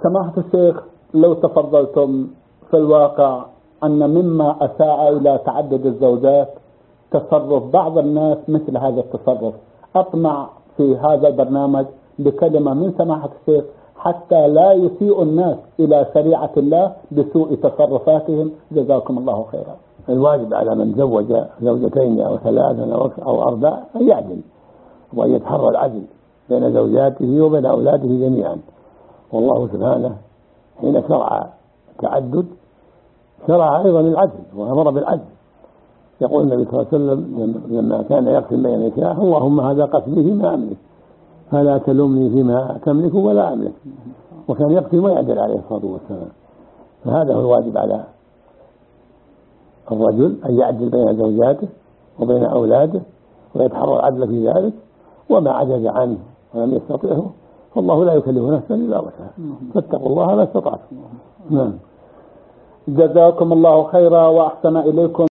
سماحة الشيخ، لو تفضلتم، في الواقع أن مما أساء إلى تعدد الزوجات تصرف بعض الناس مثل هذا التصرف. أطمع في هذا البرنامج بكلمة من سماحة الشيخ حتى لا يسيء الناس إلى شريعة الله بسوء تصرفاتهم. جزاكم الله خيرا. الواجب على من زوج زوجتين أو ثلاثا أو أربع أن يعدل وأن يتحرى العدل بين زوجاته وبين أولاده جميعا. والله سبحانه حين شرع التعدد شرع أيضا العدل وأمر بالعدل. يقول النبي صلى الله عليه وسلم لما كان يقسم بين النساء: اللهم هذا قسمي فيما أملك فلا تلومني فيما تملك ولا أملك. وكان يقسم ويعدل عليه الصلاة والسلام. فهذا هو الواجب على الرجل أن يعدل بين زوجاته وبين أولاده ويتحرى العدل في ذلك، وما عجز عنه ولم يستطعه فالله لا يكلف نفسا إلا وسعها، فاتقوا الله ما استطعتم. جزاكم الله خيرا وأحسن إليكم.